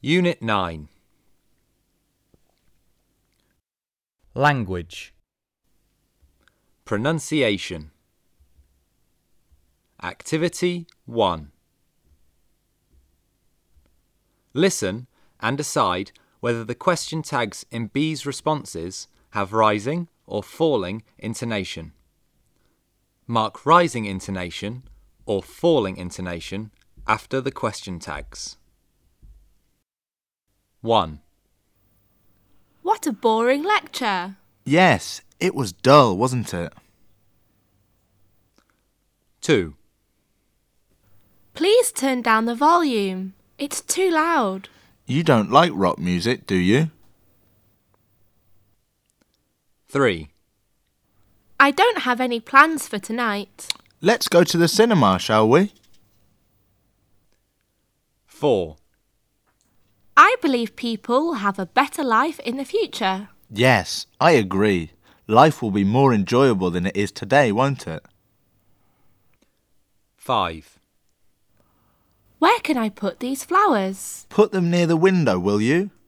Unit 9. Language. Pronunciation. Activity 1. Listen and decide whether the question tags in B's responses have rising or falling intonation. Mark rising intonation or falling intonation after the question tags. 1. What a boring lecture. Yes, it was dull, wasn't it? 2. Please turn down the volume. It's too loud. You don't like rock music, do you? 3. I don't have any plans for tonight. Let's go to the cinema, shall we? 4. I believe people will have a better life in the future. Yes, I agree. Life will be more enjoyable than it is today, won't it? 5. Where can I put these flowers? Put them near the window, will you?